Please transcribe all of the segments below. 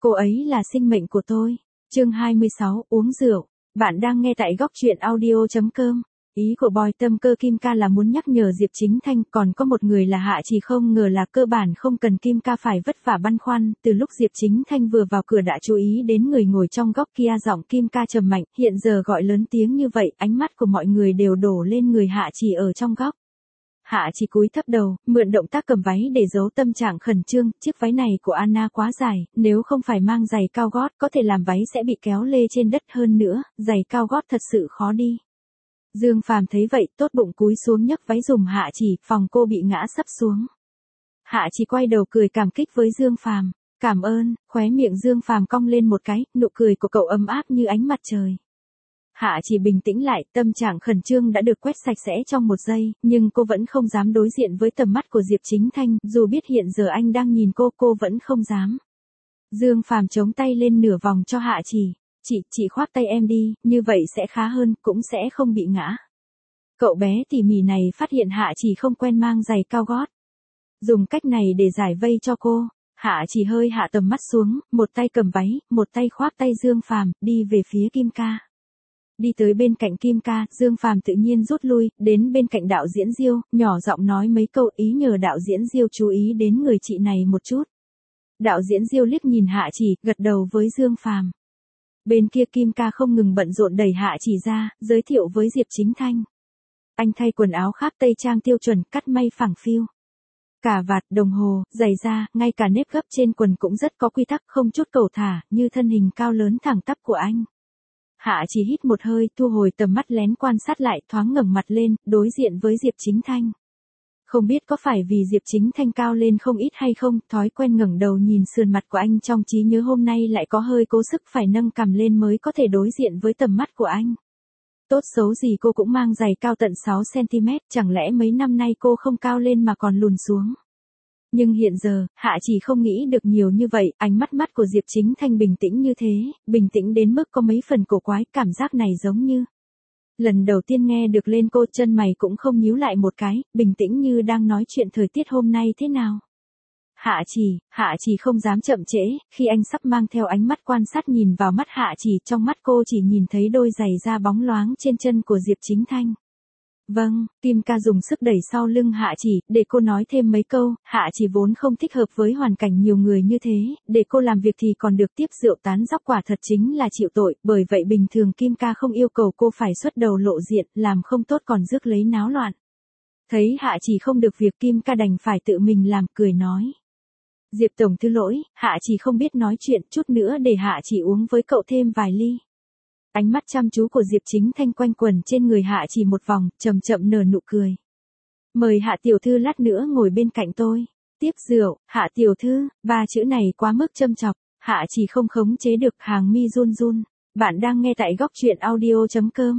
Cô ấy là sinh mệnh của tôi. Chương 26, uống rượu. Bạn đang nghe tại góc truyện audio.com. Ý của boy tâm cơ Kim Ca là muốn nhắc nhở Diệp Chính Thanh, còn có một người là Hạ Chỉ, không ngờ là cơ bản không cần Kim Ca phải vất vả băn khoăn. Từ lúc Diệp Chính Thanh vừa vào cửa đã chú ý đến người ngồi trong góc kia, giọng Kim Ca trầm mạnh, hiện giờ gọi lớn tiếng như vậy, ánh mắt của mọi người đều đổ lên người Hạ Chỉ ở trong góc. Hạ Chỉ cúi thấp đầu, mượn động tác cầm váy để giấu tâm trạng khẩn trương, chiếc váy này của Anna quá dài, nếu không phải mang giày cao gót, có thể làm váy sẽ bị kéo lê trên đất, hơn nữa, giày cao gót thật sự khó đi. Dương Phàm thấy vậy, tốt bụng cúi xuống nhấc váy giùm Hạ Chỉ, phòng cô bị ngã sấp xuống. Hạ Chỉ quay đầu cười cảm kích với Dương Phàm. Cảm ơn, khóe miệng Dương Phàm cong lên một cái, nụ cười của cậu ấm áp như ánh mặt trời. Hạ Chỉ bình tĩnh lại, tâm trạng khẩn trương đã được quét sạch sẽ trong một giây, nhưng cô vẫn không dám đối diện với tầm mắt của Diệp Chính Thanh, dù biết hiện giờ anh đang nhìn cô vẫn không dám. Dương Phàm chống tay lên nửa vòng cho Hạ Chỉ. Chị khoác tay em đi, như vậy sẽ khá hơn, cũng sẽ không bị ngã. Cậu bé tỉ mỉ này phát hiện Hạ Chỉ không quen mang giày cao gót. Dùng cách này để giải vây cho cô, Hạ Chỉ hơi hạ tầm mắt xuống, một tay cầm váy, một tay khoác tay Dương Phàm, đi về phía Kim Ca. Đi tới bên cạnh Kim Ca, Dương Phàm tự nhiên rút lui, đến bên cạnh đạo diễn Diêu, nhỏ giọng nói mấy câu, ý nhờ đạo diễn Diêu chú ý đến người chị này một chút. Đạo diễn Diêu liếc nhìn Hạ Chỉ, gật đầu với Dương Phàm. Bên kia Kim Ca không ngừng bận rộn đẩy Hạ Chỉ ra, giới thiệu với Diệp Chính Thanh. Anh thay quần áo khác tây trang tiêu chuẩn, cắt may phẳng phiu. Cà vạt, đồng hồ, giày da, ngay cả nếp gấp trên quần cũng rất có quy tắc, không chút cầu thả, như thân hình cao lớn thẳng tắp của anh. Hạ Chỉ hít một hơi, thu hồi tầm mắt lén quan sát lại, thoáng ngẩng mặt lên, đối diện với Diệp Chính Thanh. Không biết có phải vì Diệp Chính Thanh cao lên không ít hay không, thói quen ngẩng đầu nhìn sườn mặt của anh trong trí nhớ hôm nay lại có hơi cố sức phải nâng cằm lên mới có thể đối diện với tầm mắt của anh. Tốt xấu gì cô cũng mang giày cao tận 6cm, chẳng lẽ mấy năm nay cô không cao lên mà còn lùn xuống. Nhưng hiện giờ, Hạ Chỉ không nghĩ được nhiều như vậy, ánh mắt của Diệp Chính Thanh bình tĩnh như thế, bình tĩnh đến mức có mấy phần cổ quái, cảm giác này giống như. Lần đầu tiên nghe được lên cô, chân mày cũng không nhíu lại một cái, bình tĩnh như đang nói chuyện thời tiết hôm nay thế nào. Hạ Chỉ không dám chậm trễ, khi anh sắp mang theo ánh mắt quan sát nhìn vào mắt Hạ Chỉ, trong mắt cô chỉ nhìn thấy đôi giày da bóng loáng trên chân của Diệp Chính Thanh. Vâng, Kim Ca dùng sức đẩy sau lưng Hạ Chỉ, để cô nói thêm mấy câu, Hạ Chỉ vốn không thích hợp với hoàn cảnh nhiều người như thế, để cô làm việc thì còn được tiếp rượu tán dóc quả thật chính là chịu tội, bởi vậy bình thường Kim Ca không yêu cầu cô phải xuất đầu lộ diện, làm không tốt còn rước lấy náo loạn. Thấy Hạ Chỉ không được việc, Kim Ca đành phải tự mình làm, cười nói. Diệp tổng thứ lỗi, Hạ Chỉ không biết nói chuyện, chút nữa để Hạ Chỉ uống với cậu thêm vài ly. Ánh mắt chăm chú của Diệp Chính Thanh quanh quẩn trên người Hạ Chỉ một vòng, chậm chậm nở nụ cười. Mời Hạ tiểu thư lát nữa ngồi bên cạnh tôi. Tiếp rượu, Hạ tiểu thư, ba chữ này quá mức châm chọc, Hạ Chỉ không khống chế được, hàng mi run run. Bạn đang nghe tại góc truyện audio.com.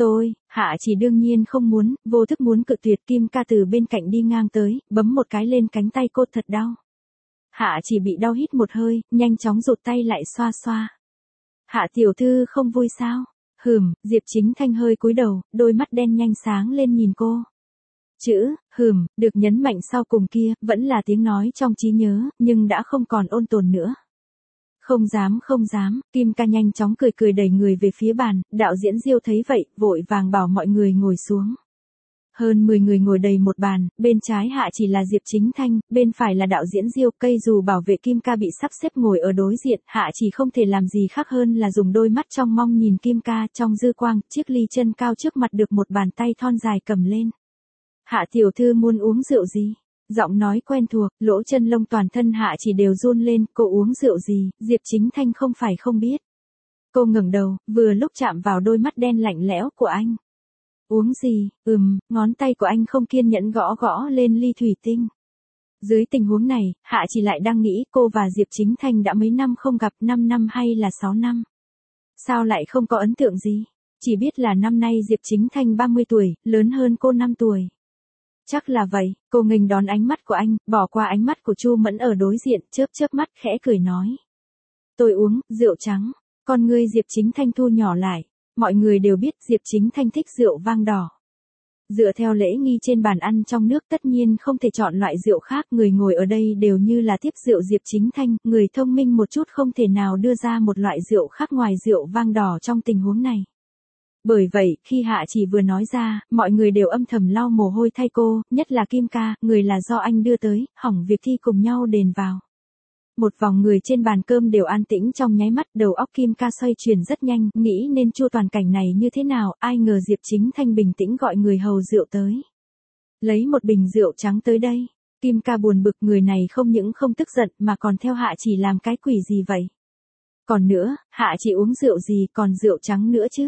Hạ Chỉ đương nhiên không muốn, vô thức muốn cự tuyệt. Kim Ca từ bên cạnh đi ngang tới, bấm một cái lên cánh tay cô, thật đau. Hạ Chỉ bị đau hít một hơi, nhanh chóng rụt tay lại xoa xoa. Hạ tiểu thư không vui sao? Diệp Chính Thanh hơi cúi đầu, đôi mắt đen nhanh sáng lên nhìn cô. Chữ, được nhấn mạnh sau cùng kia, vẫn là tiếng nói trong trí nhớ, nhưng đã không còn ôn tồn nữa. Không dám, Kim Ca nhanh chóng cười đẩy người về phía bàn, đạo diễn Diêu thấy vậy, vội vàng bảo mọi người ngồi xuống. Hơn 10 người ngồi đầy một bàn, bên trái Hạ Chỉ là Diệp Chính Thanh, bên phải là đạo diễn Diêu. Cây dù bảo vệ Kim Ca bị sắp xếp ngồi ở đối diện, Hạ Chỉ không thể làm gì khác hơn là dùng đôi mắt trong mong nhìn Kim Ca, trong dư quang, chiếc ly chân cao trước mặt được một bàn tay thon dài cầm lên. Hạ tiểu thư muốn uống rượu gì? Giọng nói quen thuộc, lỗ chân lông toàn thân Hạ Chỉ đều run lên, cô uống rượu gì? Diệp Chính Thanh không phải không biết. Cô ngẩng đầu, vừa lúc chạm vào đôi mắt đen lạnh lẽo của anh. Uống gì? Ngón tay của anh không kiên nhẫn gõ lên ly thủy tinh. Dưới tình huống này, Hạ Chỉ lại đang nghĩ cô và Diệp Chính Thanh đã mấy năm không gặp, 5 năm hay là 6 năm. Sao lại không có ấn tượng gì? Chỉ biết là năm nay Diệp Chính Thanh 30 tuổi, lớn hơn cô 5 tuổi. Chắc là vậy, cô nghênh đón ánh mắt của anh, bỏ qua ánh mắt của Chu Mẫn ở đối diện, chớp mắt khẽ cười nói. Tôi uống, rượu trắng. Con ngươi Diệp Chính Thanh thu nhỏ lại. Mọi người đều biết Diệp Chính Thanh thích rượu vang đỏ. Dựa theo lễ nghi trên bàn ăn trong nước tất nhiên không thể chọn loại rượu khác, người ngồi ở đây đều như là tiếp rượu Diệp Chính Thanh, người thông minh một chút không thể nào đưa ra một loại rượu khác ngoài rượu vang đỏ trong tình huống này. Bởi vậy, khi Hạ Chỉ vừa nói ra, mọi người đều âm thầm lau mồ hôi thay cô, nhất là Kim Ca, người là do anh đưa tới, hỏng việc thi cùng nhau đền vào. Một vòng người trên bàn cơm đều an tĩnh trong nháy mắt, đầu óc Kim Ca xoay chuyển rất nhanh, nghĩ nên chu toàn cảnh này như thế nào, ai ngờ Diệp Chính Thanh bình tĩnh gọi người hầu rượu tới. Lấy một bình rượu trắng tới đây. Kim Ca buồn bực, người này không những không tức giận mà còn theo Hạ Chỉ làm cái quỷ gì vậy. Còn nữa, Hạ Chỉ uống rượu gì còn rượu trắng nữa chứ.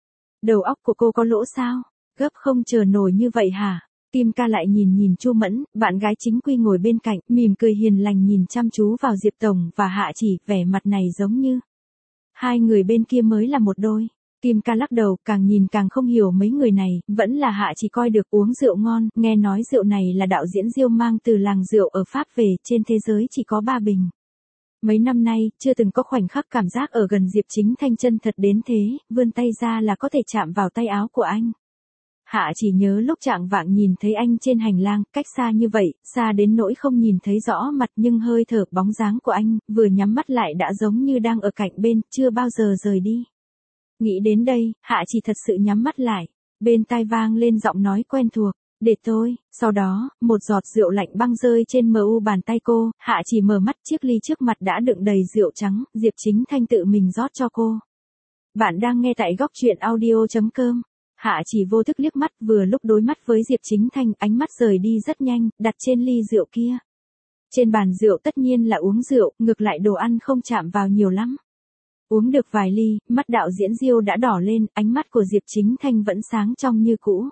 Đầu óc của cô có lỗ sao? Gấp không chờ nổi như vậy hả? Kim Ca lại nhìn Chu Mẫn, bạn gái chính quy ngồi bên cạnh, mỉm cười hiền lành nhìn chăm chú vào Diệp Tổng và Hạ Chỉ, vẻ mặt này giống như hai người bên kia mới là một đôi. Kim Ca lắc đầu, càng nhìn càng không hiểu mấy người này, vẫn là Hạ Chỉ coi được uống rượu ngon, nghe nói rượu này là đạo diễn Diêu mang từ làng rượu ở Pháp về, trên thế giới chỉ có 3 bình. Mấy năm nay, chưa từng có khoảnh khắc cảm giác ở gần Diệp Chính Thanh chân thật đến thế, vươn tay ra là có thể chạm vào tay áo của anh. Hạ Chỉ nhớ lúc trạng vạng nhìn thấy anh trên hành lang, cách xa như vậy, xa đến nỗi không nhìn thấy rõ mặt nhưng hơi thở bóng dáng của anh, vừa nhắm mắt lại đã giống như đang ở cạnh bên, chưa bao giờ rời đi. Nghĩ đến đây, Hạ Chỉ thật sự nhắm mắt lại, bên tai vang lên giọng nói quen thuộc, để tôi, sau đó, một giọt rượu lạnh băng rơi trên mu bàn tay cô, Hạ Chỉ mở mắt, chiếc ly trước mặt đã đựng đầy rượu trắng, Diệp Chính Thanh tự mình rót cho cô. Bạn đang nghe tại góc truyện audio.com. Hạ Chỉ vô thức liếc mắt, vừa lúc đối mắt với Diệp Chính Thanh, ánh mắt rời đi rất nhanh, đặt trên ly rượu kia. Trên bàn rượu tất nhiên là uống rượu, ngược lại đồ ăn không chạm vào nhiều lắm. Uống được vài ly, mắt đạo diễn Diêu đã đỏ lên, ánh mắt của Diệp Chính Thanh vẫn sáng trong như cũ.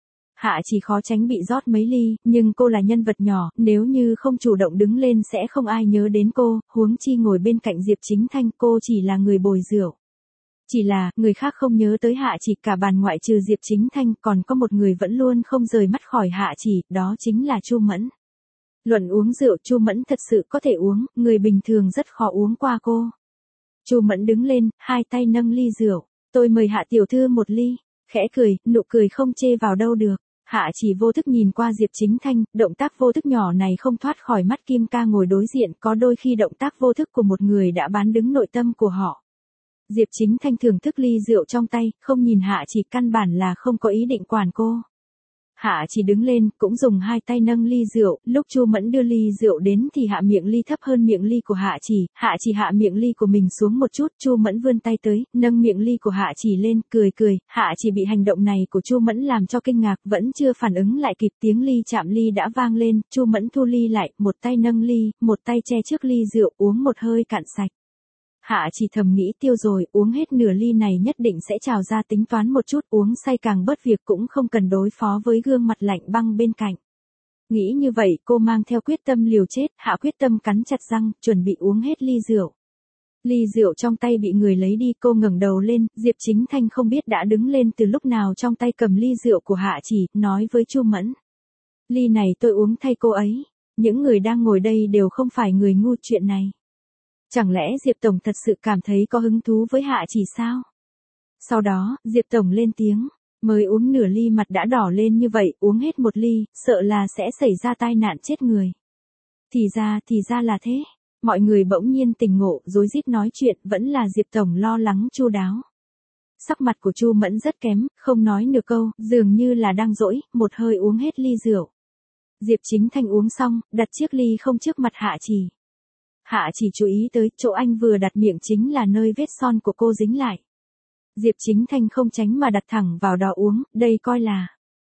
Hạ Chỉ khó tránh bị rót mấy ly, nhưng cô là nhân vật nhỏ, nếu như không chủ động đứng lên sẽ không ai nhớ đến cô, huống chi ngồi bên cạnh Diệp Chính Thanh, cô chỉ là người bồi rượu. Chỉ là, người khác không nhớ tới Hạ Chỉ, cả bàn ngoại trừ Diệp Chính Thanh, còn có một người vẫn luôn không rời mắt khỏi Hạ Chỉ, đó chính là Chu Mẫn. Luận uống rượu, Chu Mẫn thật sự có thể uống, người bình thường rất khó uống qua cô. Chu Mẫn đứng lên, hai tay nâng ly rượu, tôi mời Hạ tiểu thư một ly, khẽ cười, nụ cười không chê vào đâu được. Hạ Chỉ vô thức nhìn qua Diệp Chính Thanh, động tác vô thức nhỏ này không thoát khỏi mắt Kim Ca ngồi đối diện, có đôi khi động tác vô thức của một người đã bán đứng nội tâm của họ. Diệp Chính Thanh thưởng thức ly rượu trong tay, không nhìn Hạ Chỉ, căn bản là không có ý định quản cô. Hạ Chỉ đứng lên, cũng dùng hai tay nâng ly rượu, lúc Chu Mẫn đưa ly rượu đến thì hạ miệng ly thấp hơn miệng ly của Hạ Chỉ hạ miệng ly của mình xuống một chút, Chu Mẫn vươn tay tới, nâng miệng ly của Hạ Chỉ lên, cười, Hạ Chỉ bị hành động này của Chu Mẫn làm cho kinh ngạc, vẫn chưa phản ứng lại kịp, tiếng ly chạm ly đã vang lên, Chu Mẫn thu ly lại, một tay nâng ly, một tay che trước ly rượu, uống một hơi cạn sạch. Hạ Chỉ thầm nghĩ tiêu rồi, uống hết nửa ly này nhất định sẽ trào ra, tính toán một chút, uống say càng bớt việc cũng không cần đối phó với gương mặt lạnh băng bên cạnh. Nghĩ như vậy, cô mang theo quyết tâm liều chết, Hạ quyết tâm cắn chặt răng, chuẩn bị uống hết ly rượu. Ly rượu trong tay bị người lấy đi, cô ngẩng đầu lên, Diệp Chính Thanh không biết đã đứng lên từ lúc nào, trong tay cầm ly rượu của Hạ Chỉ, nói với Chu Mẫn. Ly này tôi uống thay cô ấy, những người đang ngồi đây đều không phải người ngu, chuyện này. Chẳng lẽ Diệp Tổng thật sự cảm thấy có hứng thú với Hạ Chỉ sao? Sau đó, Diệp Tổng lên tiếng, mới uống nửa ly mặt đã đỏ lên như vậy, uống hết một ly, sợ là sẽ xảy ra tai nạn chết người. Thì ra là thế. Mọi người bỗng nhiên tỉnh ngộ, rối rít nói chuyện, vẫn là Diệp Tổng lo lắng chu đáo. Sắc mặt của Chu Mẫn rất kém, không nói nửa câu, dường như là đang dỗi, một hơi uống hết ly rượu. Diệp Chính Thanh uống xong, đặt chiếc ly không trước mặt Hạ Chỉ. Hạ Chỉ chú ý tới, chỗ anh vừa đặt miệng chính là nơi vết son của cô dính lại. Diệp Chính Thanh không tránh mà đặt thẳng vào đó uống, đây coi là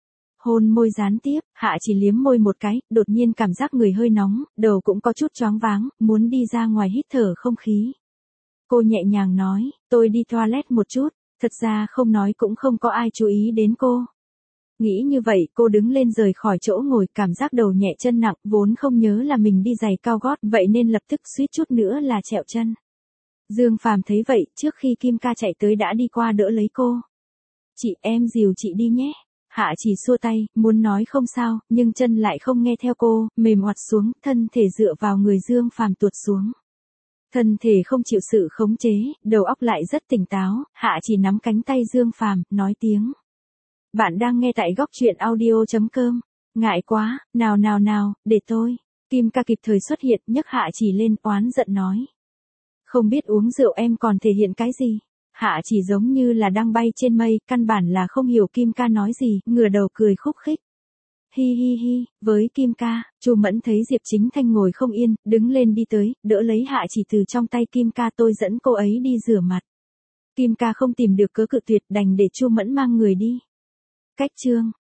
hôn môi gián tiếp. Hạ Chỉ liếm môi một cái, đột nhiên cảm giác người hơi nóng, đầu cũng có chút choáng váng, muốn đi ra ngoài hít thở không khí. Cô nhẹ nhàng nói, tôi đi toilet một chút, thật ra không nói cũng không có ai chú ý đến cô. Nghĩ như vậy, cô đứng lên rời khỏi chỗ ngồi, cảm giác đầu nhẹ chân nặng, vốn không nhớ là mình đi giày cao gót, vậy nên lập tức suýt chút nữa là trẹo chân. Dương Phàm thấy vậy, trước khi Kim Ca chạy tới đã đi qua đỡ lấy cô. Chị, em dìu chị đi nhé. Hạ Chỉ xua tay, muốn nói không sao, nhưng chân lại không nghe theo cô, mềm oặt xuống, thân thể dựa vào người Dương Phàm tuột xuống. Thân thể không chịu sự khống chế, đầu óc lại rất tỉnh táo, Hạ Chỉ nắm cánh tay Dương Phàm, nói tiếng. Bạn đang nghe tại góc truyện audio.com. Ngại quá, nào, để tôi. Kim ca kịp thời xuất hiện, nhấc Hạ Chỉ lên, oán giận nói. Không biết uống rượu em còn thể hiện cái gì? Hạ Chỉ giống như là đang bay trên mây, căn bản là không hiểu Kim ca nói gì, ngửa đầu cười khúc khích. Hi hi hi, với Kim ca, Chu Mẫn thấy Diệp Chính Thanh ngồi không yên, đứng lên đi tới, đỡ lấy Hạ Chỉ từ trong tay Kim ca, tôi dẫn cô ấy đi rửa mặt. Kim ca không tìm được cớ cự tuyệt, đành để Chu Mẫn mang người đi. Cách chương